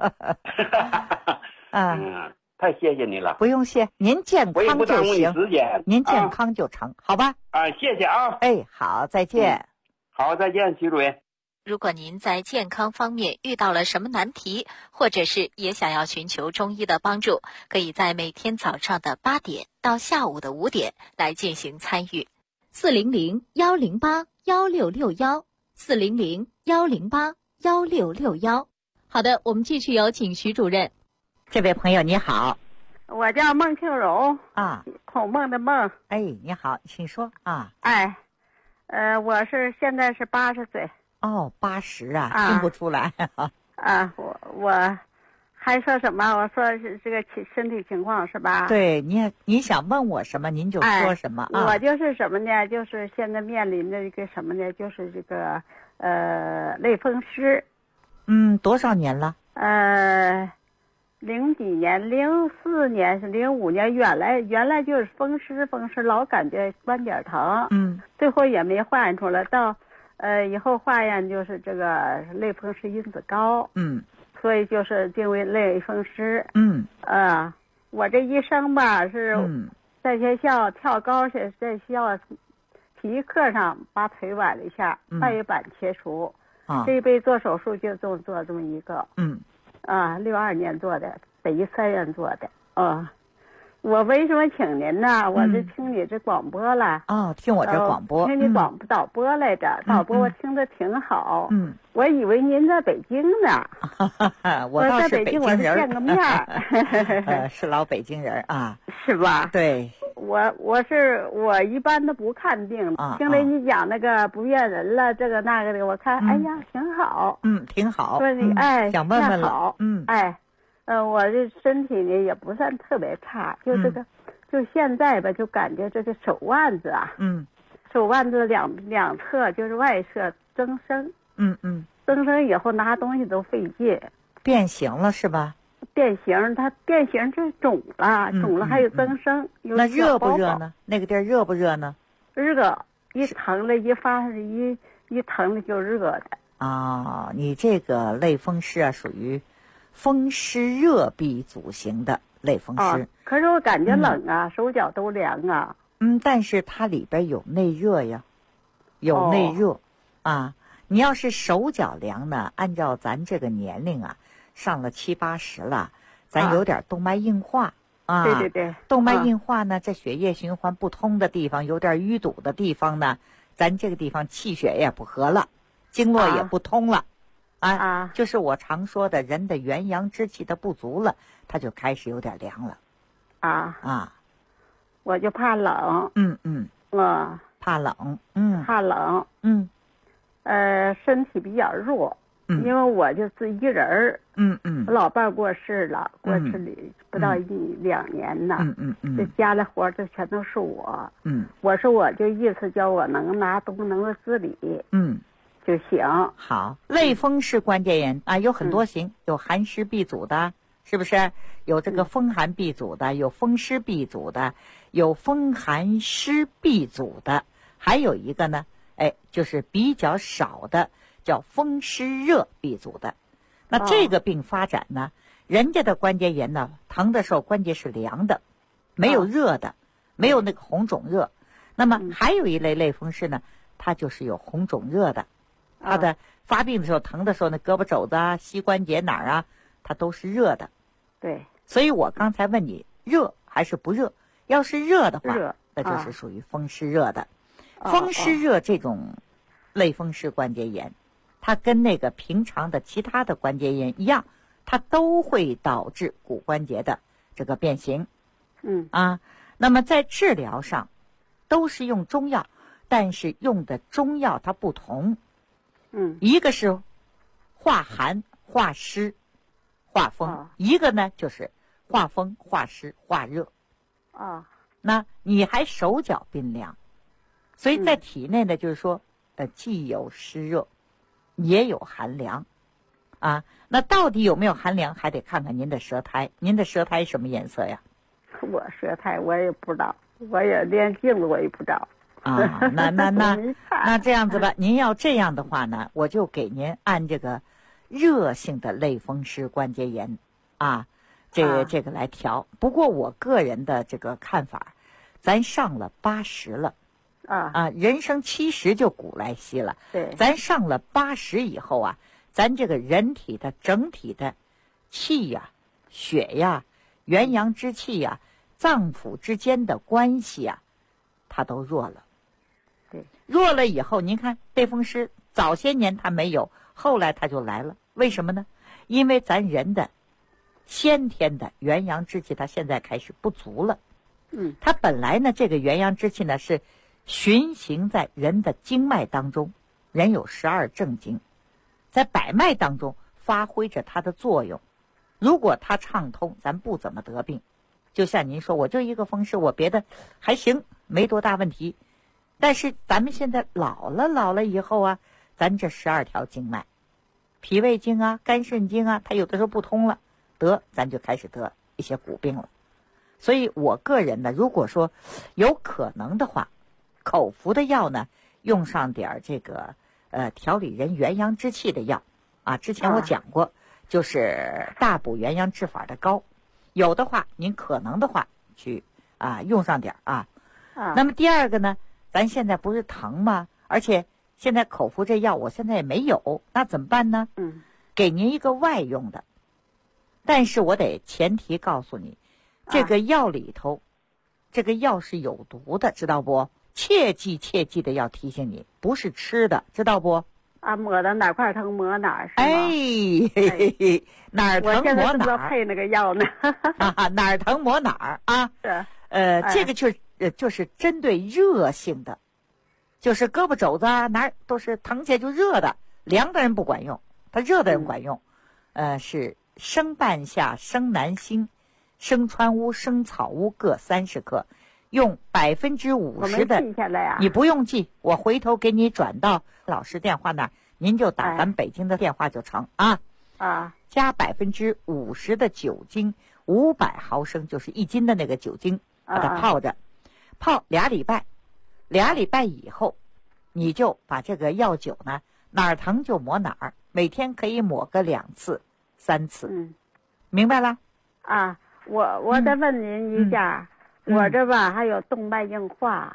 太谢谢你了。 不用谢，您健康就行，您健康就成，好吧？ 谢谢啊。 哎，好，再见。 好，再见，徐主任。 如果您在健康方面遇到了什么难题，或者是也想要寻求中医的帮助，可以在每天早上的8点到下午的5点来进行参与。400-108-1661，400-108-1661。好的，我们继续有请徐主任。 这位朋友你好， 我叫孟庆荣啊， 孔孟的孟。 哎，你好，请说啊。 哎，我现在是80岁。 哦，80啊，听不出来。 我还说什么？我说是这个身体情况是吧？ 对，你想问我什么，您就说什么啊。 我就是什么呢？就是现在面临的一个什么呢？就是这个类风湿。 多少年了 ？0几年，04年是05年，原来就是风湿，老感觉关节疼。最后也没化验出来，到以后化验就是这个类风湿因子高。所以就是定为类风湿。我这一生吧是在学校跳高，在学校体育课上把腿崴了一下，半月板切除。这一辈做手术就做这么一个。62年做的，北医3院做的。我为什么请您呢？我是听你这广播了。 听我这广播。 听你导播来着，导播我听得挺好。我以为您在北京呢。 我倒是北京人。 我在北京，我是见个面儿。 是老北京人啊。 是吧？ 对。 我一般都不看病。听了你讲那个不怨人了，这个那个的，我看哎呀挺好。 挺好。 说你想问问了。 我这身体呢也不算特别差，就这个，就现在吧，就感觉这个手腕子啊，手腕子两侧就是外侧增生，增生以后拿东西都费劲， 变形了是吧？ 它变形就肿了，还有增生。 那热不热呢？那个地儿热不热呢？ 热，一疼了，一疼了就热的。 你这个类风湿啊，属于风湿热痹组型的类风湿。 可是我感觉冷啊，手脚都凉啊。 但是它里边有内热呀，有内热你要是手脚凉呢，按照咱这个年龄啊，上了70、80了，咱有点动脉硬化对， 动脉硬化呢，在血液循环不通的地方，有点淤堵的地方呢，咱这个地方气血也不和了，经络也不通了。就是我常说的人的元阳之气的不足了，它就开始有点凉了。 我就怕冷。 怕冷。 怕冷。身体比较弱。 因为我就自己一人儿。我老伴过世了，过世不到2年呢。这家里活就全都是我。我说我就意思叫我能拿东能够自理。就行。 好，类风湿关节炎啊，有很多型，有寒湿闭阻的，是不是？有这个风寒闭阻的，有风湿闭阻的，有风寒湿闭阻的，还有一个呢，就是比较少的，叫风湿热闭阻的。那这个病发展呢，人家的关节炎呢，疼的时候关节是凉的，没有热的，没有那个红肿热。那么还有一类类风湿呢，它就是有红肿热的。它的发病的时候，疼的时候，那胳膊肘子啊、膝关节哪儿啊，它都是热的。 对。 所以我刚才问你热还是不热？要是热的话，那就是属于风湿热的。风湿热这种类风湿关节炎，它跟那个平常的其他的关节炎一样，它都会导致骨关节的这个变形。那么在治疗上都是用中药，但是用的中药它不同。一个是化寒、化湿、化风，一个呢就是化风、化湿、化热。那你还手脚冰凉，所以在体内呢，就是说，既有湿热，也有寒凉，那到底有没有寒凉，还得看看您的舌苔。您的舌苔什么颜色呀？ 我舌苔我也不知道，我也连镜子我也不找。 那这样子吧，您要这样的话呢，我就给您按这个热性的类风湿关节炎这个来调。不过我个人的这个看法，咱上了80了人生70就古来稀了。 对， 咱上了80以后啊，咱这个人体的整体的气呀、血呀、元阳之气呀、脏腑之间的关系啊，它都弱了。 对， 弱了以后，您看类风湿早些年它没有，后来它就来了。为什么呢？因为咱人的先天的元阳之气，它现在开始不足了。它本来呢，这个元阳之气呢是循行在人的经脉当中，人有12正经，在百脉当中发挥着它的作用。如果它畅通，咱不怎么得病。就像您说，我就一个风湿，我别的还行，没多大问题。但是咱们现在老了以后啊，咱这12条经脉，脾胃经啊、肝肾经啊，它有的时候不通了，咱就开始得一些骨病了。所以我个人呢，如果说有可能的话，口服的药呢，用上点这个调理人元阳之气的药之前我讲过，就是大补元阳之法的膏。有的话，您可能的话去用上点那么第二个呢，咱现在不是疼吗？而且现在口服这药我现在也没有，那怎么办呢？给您一个外用的，但是我得前提告诉你，这个药里头，这个药是有毒的，知道不？切记的要提醒你，不是吃的，知道不？ 抹到哪块疼抹哪儿是吗？哪儿疼抹哪儿。我现在知道配那个药呢。 哪儿疼抹哪儿是。 这个就是针对热性的，就是胳膊肘子哪儿都是疼起来就热的，凉的人不管用，它热的人管用。是生半夏、生南星、生川乌、生草乌各30克。用50%的， 记下来啊， 你不用记，我回头给你转到老师电话那儿，您就打咱北京的电话就成加50%的酒精，500毫升就是1斤的那个酒精，把它泡着，泡2礼拜，2礼拜以后，你就把这个药酒呢，哪儿疼就抹哪儿，每天可以抹个2次、3次，明白了？ 我再问您一下。我这吧还有动脉硬化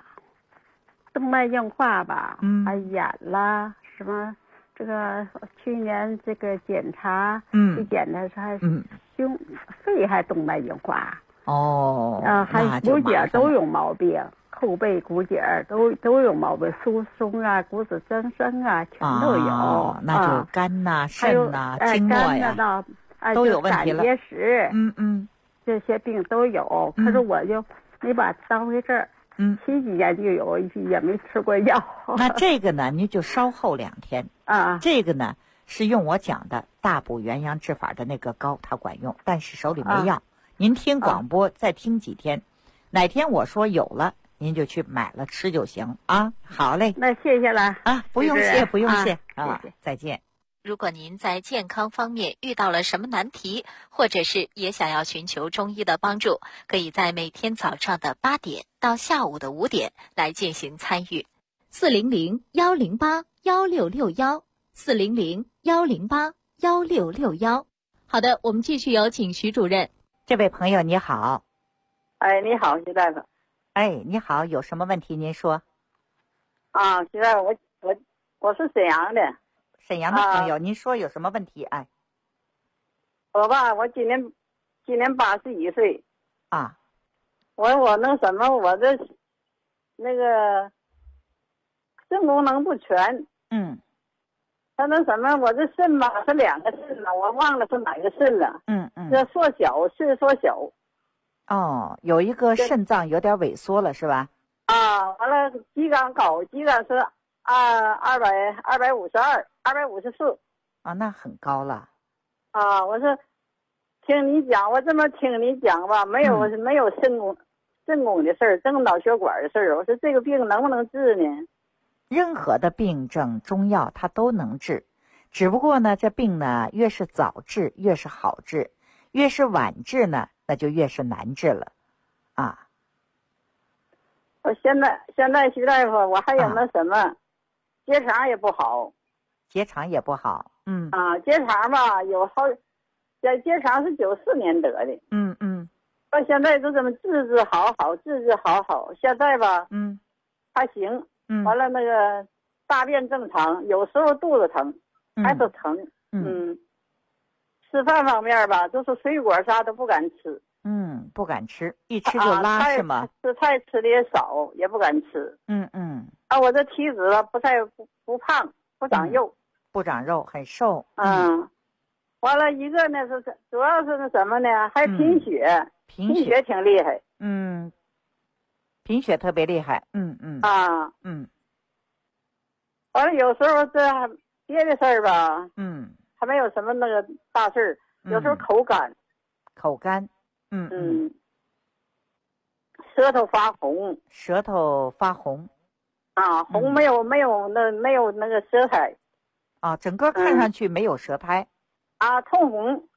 吧，还眼啦什么，这个去年这个检查，去检查还肺还动脉硬化，还骨节都有毛病，后背骨节都有毛病，疏松骨质增生全都有。 那就肝呐、肾呐、经络呀，都有问题了。 胆结石，这些病都有，可是我就没把它当回事儿。70几年就有，也没吃过药。 那这个呢，你就稍后2天这个呢， 是用我讲的大补元阳治法的那个膏，它管用，但是手里没药。您听广播再听几天，哪天我说有了，您就去买了吃就行啊。好嘞， 那谢谢了啊，不用谢，不用谢啊， 谢谢， 再见。 如果您在健康方面遇到了什么难题，或者是也想要寻求中医的帮助，可以在每天早上的8点到下午的5点来进行参与。400-108-1661，400-108-1661。好的，我们继续有请徐主任。 这位朋友你好。 哎，你好，徐大夫。 哎，你好，有什么问题您说。 啊，徐大夫，我是沈阳的。 沈阳的朋友，您说有什么问题？哎， 我吧，我今年81岁。 啊。 我那什么，我这那个肾功能不全。 嗯。 他那什么，我这肾吧是2个肾了，我忘了是哪个肾了。这缩小，肾缩小。 哦，有一个肾脏有点萎缩了，是吧？ 啊，完了，肌酐高，肌酐是254。 啊，那很高了。 啊，我说听你讲，我这么听你讲吧，没有肾功的事儿，正脑血管的事儿。我说这个病能不能治呢？ 任何的病症，中药它都能治，只不过呢，这病呢越是早治越是好治，越是晚治呢，那就越是难治了，啊。 我现在徐大夫，我还有那什么，结肠也不好。 结肠也不好。 结肠吧结肠是94年得的。到现在就这么治好，现在吧还行。完了那个大便正常，有时候肚子疼，还是疼。吃饭方面吧，就是水果啥都不敢吃。 不敢吃，一吃就拉是吗？ 吃菜吃的也少，也不敢吃。我这体脂吧不胖，不长肉。 不长肉，很瘦。 完了一个呢是主要是那什么呢？还贫血。贫血挺厉害。 贫血特别厉害。 完了有时候这别的事儿吧，还没有什么那个大事儿。有时候口干。舌头发红。红没有那个舌苔。 整个看上去没有舌苔。 通红。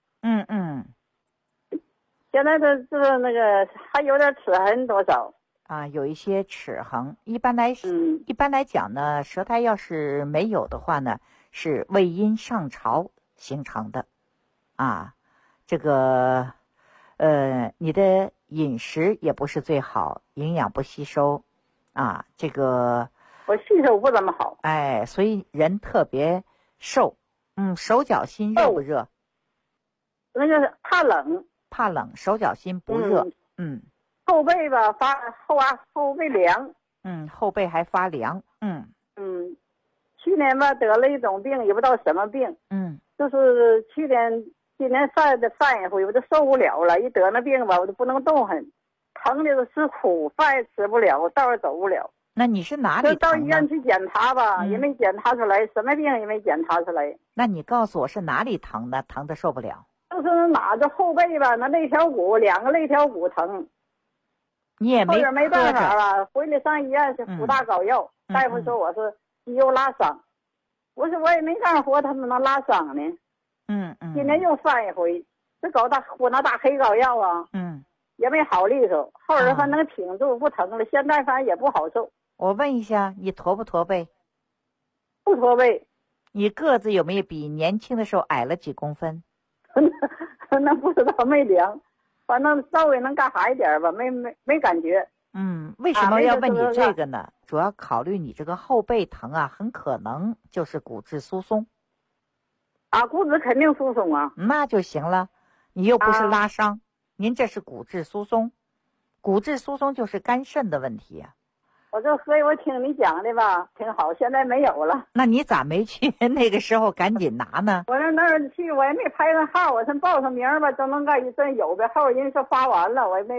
现在这那个还有点齿痕多少。 有一些齿痕。一般来讲呢，舌苔要是没有的话呢，是胃阴上潮形成的。这个你的饮食也不是最好，营养不吸收。这个我吸收不怎么好。 所以人特别瘦。手脚心热不热？ 那个怕冷， 手脚心不热。 后背吧后背凉。 后背还发凉。 去年吧得了一种病，也不知道什么病。就是今年犯一回，我就受不了了。一得那病吧，我就不能动弹，疼的是苦，饭也吃不了，道也走不了。 那你是哪里疼呢？ 就到医院去检查吧，也没检查出来，什么病也没检查出来。 那你告诉我是哪里疼的？疼的受不了。 就是哪着后背吧，那肋条骨2个肋条骨疼。 你也没办法吧，回来上医院去服大膏药。大夫说我是肌肉拉伤。我说我也没干活，他怎么能拉伤呢？今年又犯一回，这敷那大黑膏药也没好利索。后来反正挺住不疼了，现在反正也不好受。 我问一下，你驼不驼背？ 不驼背。 你个子有没有比年轻的时候矮了几公分？ 那不知道，没量，反正稍微能干哈一点吧，没感觉。 为什么要问你这个呢？主要考虑你这个后背疼很可能就是骨质疏松。 骨质肯定疏松啊。 那就行了，你又不是拉伤，您这是骨质疏松。骨质疏松就是肝肾的问题啊。 所以我听你讲的吧，挺好，现在没有了。 那你咋没去那个时候赶紧拿呢？ 我那儿去，我也没排上号，我先报上名吧，都能干一阵有的号，人说发完了，我也没。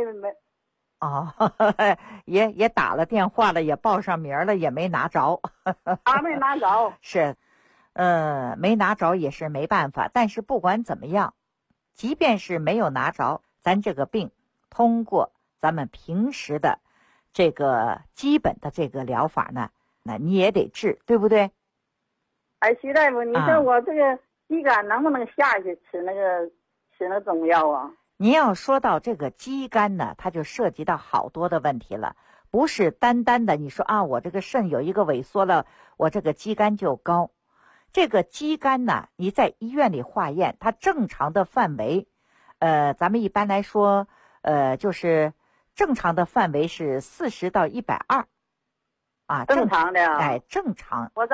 也打了电话了，也报上名了，也没拿着。 没拿着。 是， 没拿着也是没办法。但是不管怎么样，即便是没有拿着，咱这个病通过咱们平时的这个基本的这个疗法呢，那你也得治，对不对？ 哎，徐大夫，你说我这个肌酐能不能下去吃那中药啊？ 您要说到这个肌酐呢，它就涉及到好多的问题了，不是单单的你说啊，我这个肾有一个萎缩了，我这个肌酐就高。这个肌酐呢，你在医院里化验，它正常的范围，咱们一般来说，就是正常的范围是40到120，啊， 正常的， 哎，正常。 我是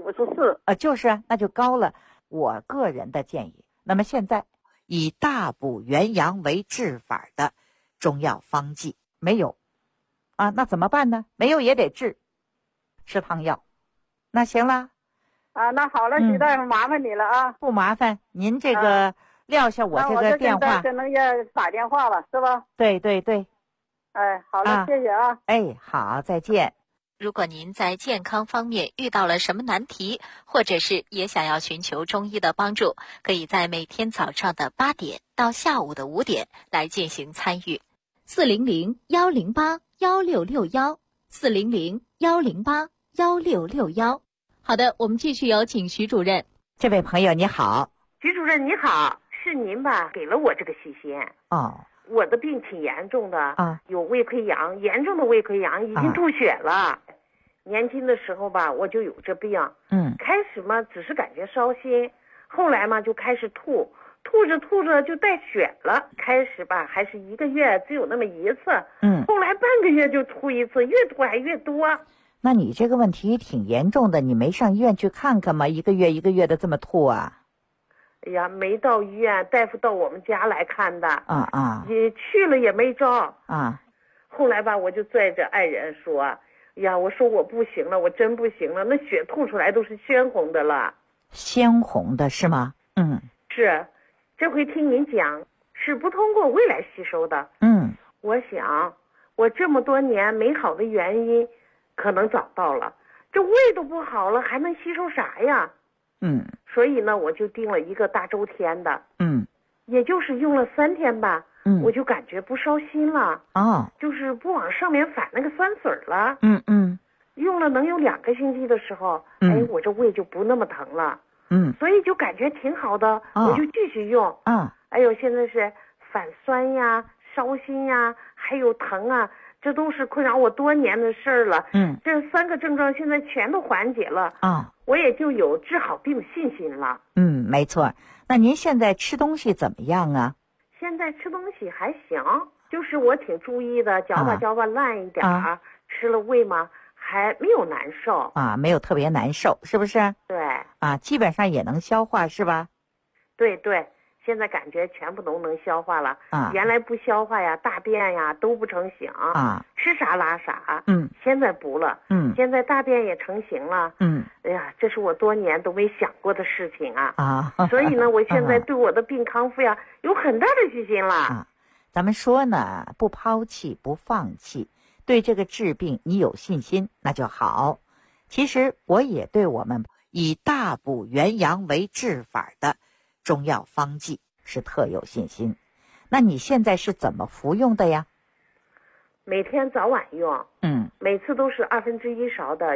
254， 就是那就高了。我个人的建议，那么现在以大补元阳为治法的中药方剂没有，啊，那怎么办呢？没有也得治，吃汤药。那行了。 啊，那好了，徐大夫，麻烦你了啊！ 不麻烦，您这个撂下我这个电话， 可能要打电话了，是吧？ 对对对。 哎，好了，谢谢啊。 哎，好，再见。 如果您在健康方面遇到了什么难题，或者是也想要寻求中医的帮助，可以在每天早上的8点到下午的5点来进行参与。400-108-1661，400-108-1661。好的，我们继续有请徐主任。 这位朋友你好。 徐主任你好，是您吧给了我这个信息。我的病挺严重的啊，有胃溃疡，严重的胃溃疡，已经吐血了。年轻的时候吧，我就有这病。开始嘛只是感觉烧心，后来嘛就开始吐着就带血了。开始吧还是1个月只有那么1次，后来半个月就吐1次，越吐还越多。 那你这个问题挺严重的，你没上医院去看看吗？1个月的这么吐啊？ 哎呀，没到医院，大夫到我们家来看的。也去了也没招。后来吧，我就拽着爱人说，哎呀，我说我不行了，我真不行了，那血吐出来都是鲜红的了。 鲜红的是吗？ 是，这回听您讲，是不通过胃来吸收的。我想，我这么多年没好的原因可能找到了，这胃都不好了，还能吸收啥呀？所以呢，我就订了一个大周天的。也就是用了3天吧，我就感觉不烧心了。就是不往上面反那个酸水了。用了能有2个星期的时候，哎，我这胃就不那么疼了。所以就感觉挺好的，我就继续用。哎呦，现在是反酸呀、烧心呀，还有疼啊。这都是困扰我多年的事儿了。这3个症状现在全都缓解了。我也就有治好病的信心了。 没错。那您现在吃东西怎么样啊？ 现在吃东西还行，就是我挺注意的，嚼吧烂一点儿。吃了胃嘛还没有难受。 没有特别难受，是不是？ 对。 基本上也能消化，是吧？ 对对。现在感觉全部都能消化了。原来不消化呀，大便呀都不成形。吃啥拉啥。现在不了。现在大便也成型了。哎呀，这是我多年都没想过的事情啊。所以呢，我现在对我的病康复呀有很大的信心了。 咱们说呢，不抛弃不放弃，对这个治病你有信心那就好。其实我也对我们以大补元阳为治法的中药方剂是特有信心。那你现在是怎么服用的呀？ 每天早晚用。每次都是1/2勺的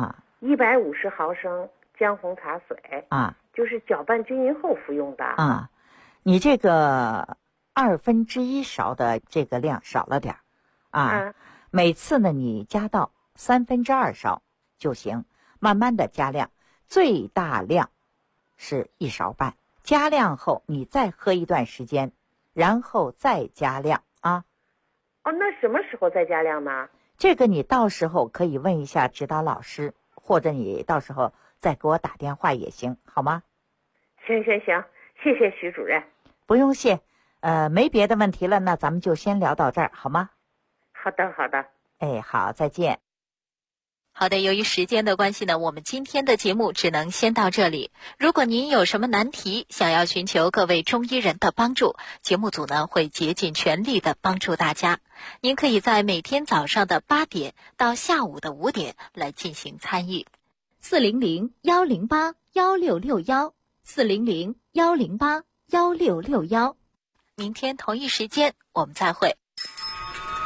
150毫升姜红茶水。就是搅拌均匀后服用的。 你这个1/2勺的这个量少了点每次呢你加到2/3勺就行，慢慢的加量，最大量是1勺半。加量后你再喝一段时间，然后再加量那什么时候再加量呢？ 这个你到时候可以问一下指导老师，或者你到时候再给我打电话也行，好吗？ 行，谢谢徐主任。 不用谢。没别的问题了，那咱们就先聊到这儿，好吗？ 好的。 哎，好，再见。 好的，由于时间的关系呢，我们今天的节目只能先到这里。如果您有什么难题，想要寻求各位中医人的帮助，节目组呢会竭尽全力的帮助大家。您可以在每天早上的8点到下午的5点来进行参与。400-108-1661 1661，400-108-1661。明天同一时间我们再会。